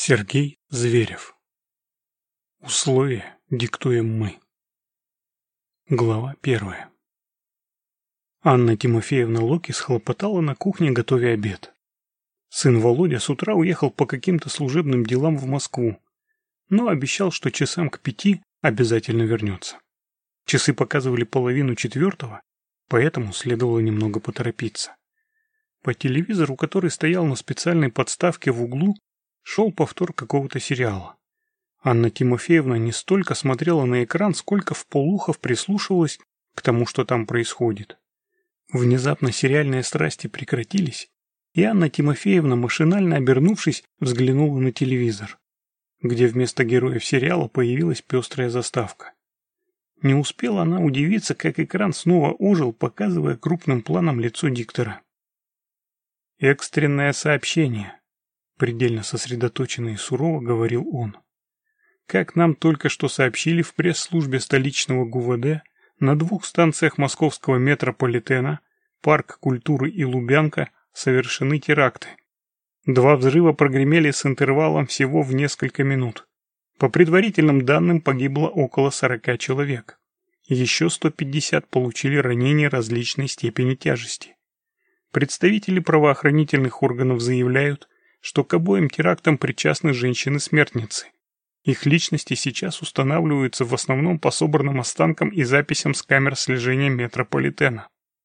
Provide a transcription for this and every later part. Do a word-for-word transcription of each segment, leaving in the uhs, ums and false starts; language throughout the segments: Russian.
Сергей Зверев. Условия диктуем мы. Глава первая. Анна Тимофеевна Локис хлопотала на кухне, готовя обед. Сын Володя с утра уехал по каким-то служебным делам в Москву, но обещал, что часам к пяти обязательно вернется. Часы показывали половину четвертого, поэтому следовало немного поторопиться. По телевизору, который стоял на специальной подставке в углу, шел повтор какого-то сериала. Анна Тимофеевна не столько смотрела на экран, сколько вполуха прислушивалась к тому, что там происходит. Внезапно сериальные страсти прекратились, и Анна Тимофеевна, машинально обернувшись, взглянула на телевизор, где вместо героев сериала появилась пестрая заставка. Не успела она удивиться, как экран снова ожил, показывая крупным планом лицо диктора. «Экстренное сообщение», — предельно сосредоточенно и сурово говорил он. Как нам только что сообщили в пресс-службе столичного ГУВД, на двух станциях московского метрополитена, Парк культуры и Лубянка, совершены теракты. Два взрыва прогремели с интервалом всего в несколько минут. По предварительным данным погибло около сорока человек. Еще сто пятьдесят получили ранения различной степени тяжести. Представители правоохранительных органов заявляют, что к обоим терактам причастны женщины-смертницы. Их личности сейчас устанавливаются в основном по собранным останкам и записям с камер слежения метрополитена.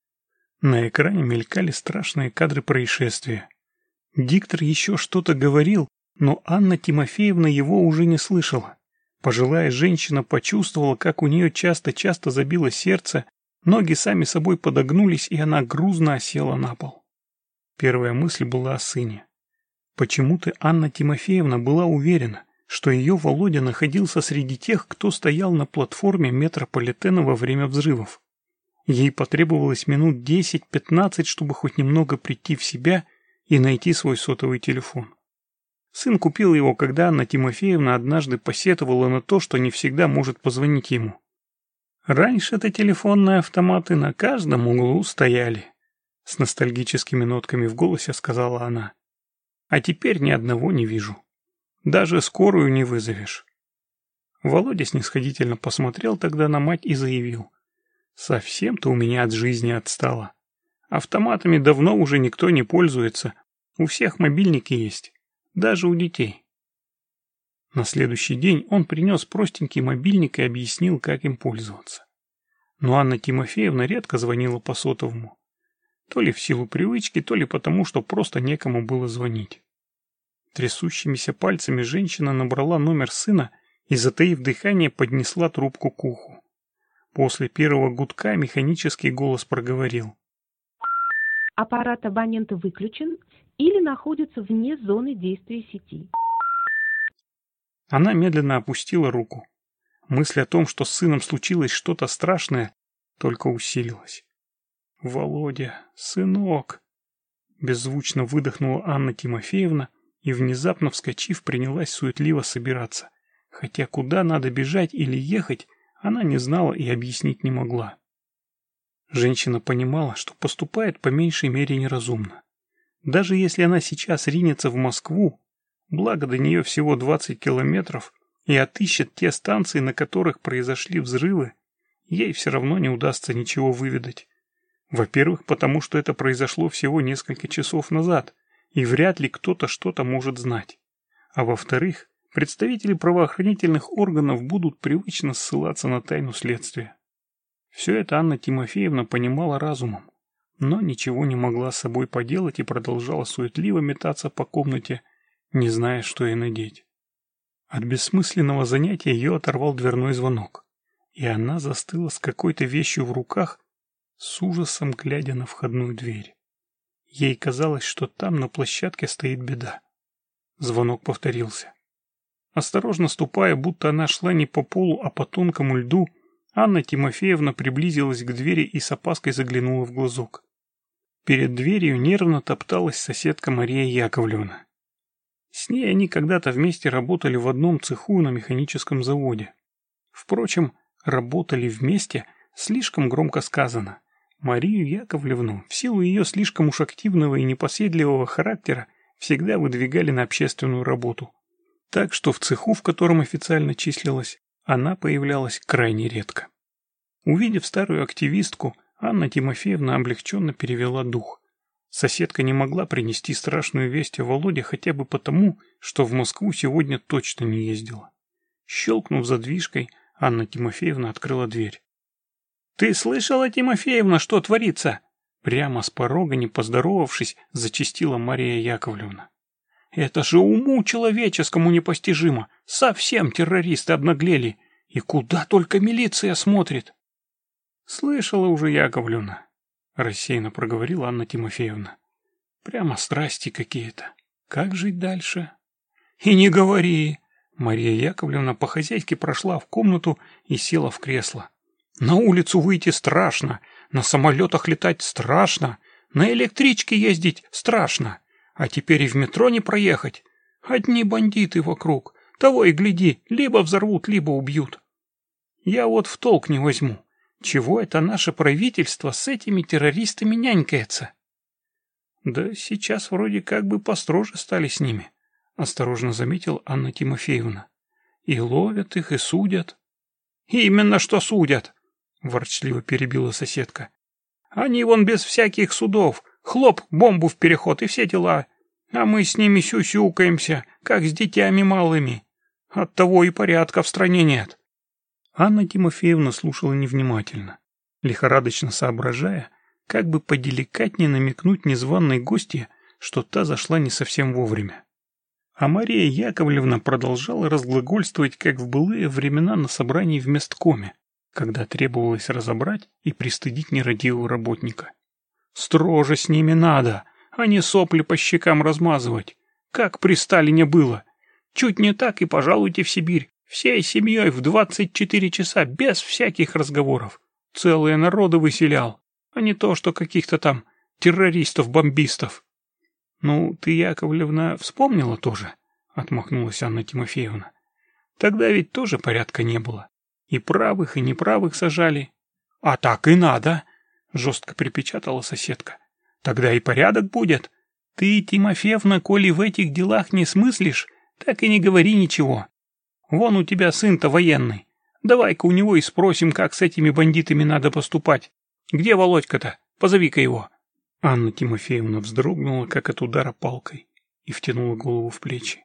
На экране мелькали страшные кадры происшествия. Диктор еще что-то говорил, но Анна Тимофеевна его уже не слышала. Пожилая женщина почувствовала, как у нее часто-часто забило сердце, ноги сами собой подогнулись, и она грузно осела на пол. Первая мысль была о сыне. Почему-то Анна Тимофеевна была уверена, что ее Володя находился среди тех, кто стоял на платформе метрополитена во время взрывов. Ей потребовалось минут десять-пятнадцать, чтобы хоть немного прийти в себя и найти свой сотовый телефон. Сын купил его, когда Анна Тимофеевна однажды посетовала на то, что не всегда может позвонить ему. «Раньше-то телефонные автоматы на каждом углу стояли», — с ностальгическими нотками в голосе сказала она. «А теперь ни одного не вижу. Даже скорую не вызовешь». Володя снисходительно посмотрел тогда на мать и заявил: «Совсем ты у меня от жизни отстала. Автоматами давно уже никто не пользуется. У всех мобильники есть. Даже у детей». На следующий день он принес простенький мобильник и объяснил, как им пользоваться. Но Анна Тимофеевна редко звонила по сотовому. То ли в силу привычки, то ли потому, что просто некому было звонить. Трясущимися пальцами женщина набрала номер сына и, затаив дыхание, поднесла трубку к уху. После первого гудка механический голос проговорил: «Аппарат абонента выключен или находится вне зоны действия сети». Она медленно опустила руку. Мысль о том, что с сыном случилось что-то страшное, только усилилась. «Володя, сынок!» Беззвучно выдохнула Анна Тимофеевна и, внезапно вскочив, принялась суетливо собираться. Хотя куда надо бежать или ехать, она не знала и объяснить не могла. Женщина понимала, что поступает по меньшей мере неразумно. Даже если она сейчас ринется в Москву, благо до нее всего двадцать километров, и отыщет те станции, на которых произошли взрывы, ей все равно не удастся ничего выведать. Во-первых, потому что это произошло всего несколько часов назад, и вряд ли кто-то что-то может знать. А во-вторых, представители правоохранительных органов будут привычно ссылаться на тайну следствия. Все это Анна Тимофеевна понимала разумом, но ничего не могла с собой поделать и продолжала суетливо метаться по комнате, не зная, что ей надеть. От бессмысленного занятия ее оторвал дверной звонок, и она застыла с какой-то вещью в руках, с ужасом глядя на входную дверь. Ей казалось, что там на площадке стоит беда. Звонок повторился. Осторожно ступая, будто она шла не по полу, а по тонкому льду, Анна Тимофеевна приблизилась к двери и с опаской заглянула в глазок. Перед дверью нервно топталась соседка Мария Яковлевна. С ней они когда-то вместе работали в одном цеху на механическом заводе. Впрочем, работали вместе слишком громко сказано. Марию Яковлевну, в силу ее слишком уж активного и непоседливого характера, всегда выдвигали на общественную работу. Так что в цеху, в котором официально числилась, она появлялась крайне редко. Увидев старую активистку, Анна Тимофеевна облегченно перевела дух. Соседка не могла принести страшную весть о Володе хотя бы потому, что в Москву сегодня точно не ездила. Щелкнув задвижкой, Анна Тимофеевна открыла дверь. «Ты слышала, Тимофеевна, что творится?» Прямо с порога, не поздоровавшись, зачастила Мария Яковлевна. «Это же уму человеческому непостижимо! Совсем террористы обнаглели! И куда только милиция смотрит!» «Слышала уже, Яковлевна», — рассеянно проговорила Анна Тимофеевна. «Прямо страсти какие-то. Как жить дальше?» «И не говори!» Мария Яковлевна по-хозяйски прошла в комнату и села в кресло. «На улицу выйти страшно, на самолетах летать страшно, на электричке ездить страшно, а теперь и в метро не проехать. Одни бандиты вокруг, того и гляди, либо взорвут, либо убьют. Я вот в толк не возьму. Чего это наше правительство с этими террористами нянькается?» «Да сейчас вроде как бы построже стали с ними», — осторожно заметила Анна Тимофеевна. «И ловят их, и судят». «Именно что судят», — ворчливо перебила соседка. «Они вон без всяких судов, хлоп, бомбу в переход и все дела. А мы с ними сюсюкаемся, как с детьми малыми. Оттого и порядка в стране нет». Анна Тимофеевна слушала невнимательно, лихорадочно соображая, как бы поделикатнее намекнуть незваной гостье, что та зашла не совсем вовремя. А Мария Яковлевна продолжала разглагольствовать, как в былые времена на собрании в месткоме, когда требовалось разобрать и пристыдить нерадивого работника. «Строже с ними надо, а не сопли по щекам размазывать, как при Сталине было. Чуть не так и пожалуйте в Сибирь. Всей семьей в двадцать четыре часа, без всяких разговоров. Целые народы выселял, а не то, что каких-то там террористов-бомбистов». «Ну, ты, Яковлевна, вспомнила тоже?» — отмахнулась Анна Тимофеевна. «Тогда ведь тоже порядка не было. И правых, и неправых сажали». «А так и надо!» — жестко припечатала соседка. «Тогда и порядок будет. Ты, Тимофеевна, коли в этих делах не смыслишь, так и не говори ничего. Вон у тебя сын-то военный. Давай-ка у него и спросим, как с этими бандитами надо поступать. Где Володька-то? Позови-ка его». Анна Тимофеевна вздрогнула, как от удара палкой, и втянула голову в плечи.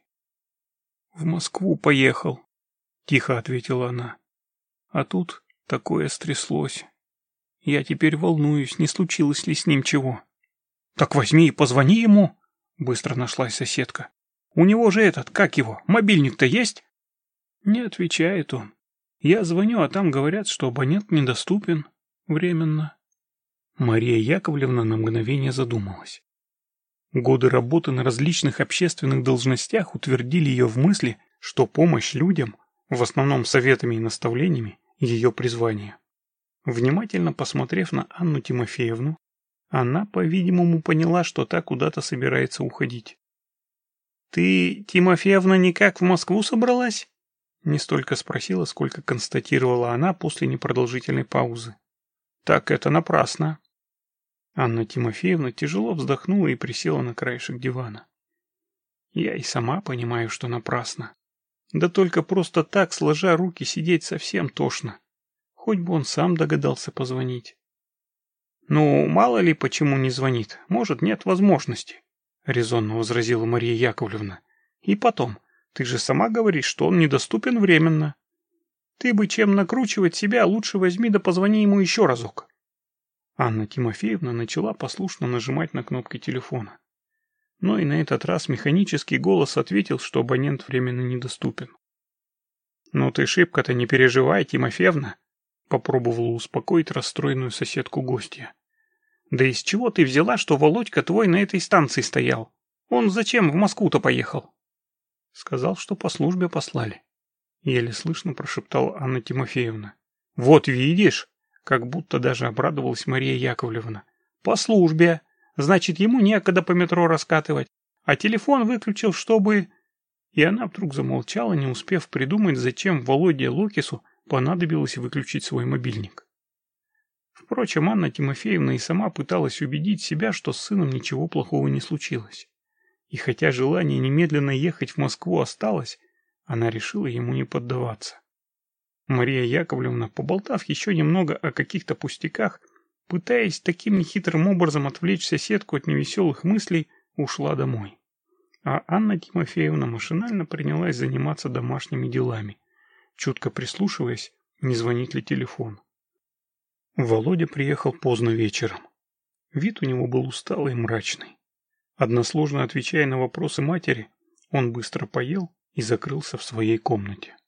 «В Москву поехал», — тихо ответила она. «А тут такое стряслось. Я теперь волнуюсь, не случилось ли с ним чего». «Так возьми и позвони ему», — быстро нашлась соседка. «У него же этот, как его, мобильник-то есть?» «Не отвечает он. Я звоню, а там говорят, что абонент недоступен. Временно». Мария Яковлевна на мгновение задумалась. Годы работы на различных общественных должностях утвердили ее в мысли, что помощь людям, в основном советами и наставлениями, ее призвание. Внимательно посмотрев на Анну Тимофеевну, она, по-видимому, поняла, что та куда-то собирается уходить. «Ты, Тимофеевна, никак в Москву собралась?» Не столько спросила, сколько констатировала она после непродолжительной паузы. «Так это напрасно». Анна Тимофеевна тяжело вздохнула и присела на краешек дивана. «Я и сама понимаю, что напрасно. Да только просто так, сложа руки, сидеть совсем тошно. Хоть бы он сам догадался позвонить». «Ну, мало ли почему не звонит. Может, нет возможности», — резонно возразила Мария Яковлевна. «И потом, ты же сама говоришь, что он недоступен временно. Ты бы чем накручивать себя, лучше возьми да позвони ему еще разок». Анна Тимофеевна начала послушно нажимать на кнопки телефона. Но и на этот раз механический голос ответил, что абонент временно недоступен. «Ну ты шибко-то не переживай, Тимофеевна», — попробовала успокоить расстроенную соседку гостья. «Да из чего ты взяла, что Володька твой на этой станции стоял? Он зачем в Москву-то поехал?» «Сказал, что по службе послали», — еле слышно прошептала Анна Тимофеевна. «Вот видишь!» — как будто даже обрадовалась Мария Яковлевна. «По службе. Значит, ему некогда по метро раскатывать. А телефон выключил, чтобы...» И она вдруг замолчала, не успев придумать, зачем Володе Локису понадобилось выключить свой мобильник. Впрочем, Анна Тимофеевна и сама пыталась убедить себя, что с сыном ничего плохого не случилось. И хотя желание немедленно ехать в Москву осталось, она решила ему не поддаваться. Мария Яковлевна, поболтав еще немного о каких-то пустяках, пытаясь таким нехитрым образом отвлечь соседку от невеселых мыслей, ушла домой. А Анна Тимофеевна машинально принялась заниматься домашними делами, чутко прислушиваясь, не звонит ли телефон. Володя приехал поздно вечером. Вид у него был усталый и мрачный. Односложно отвечая на вопросы матери, он быстро поел и закрылся в своей комнате.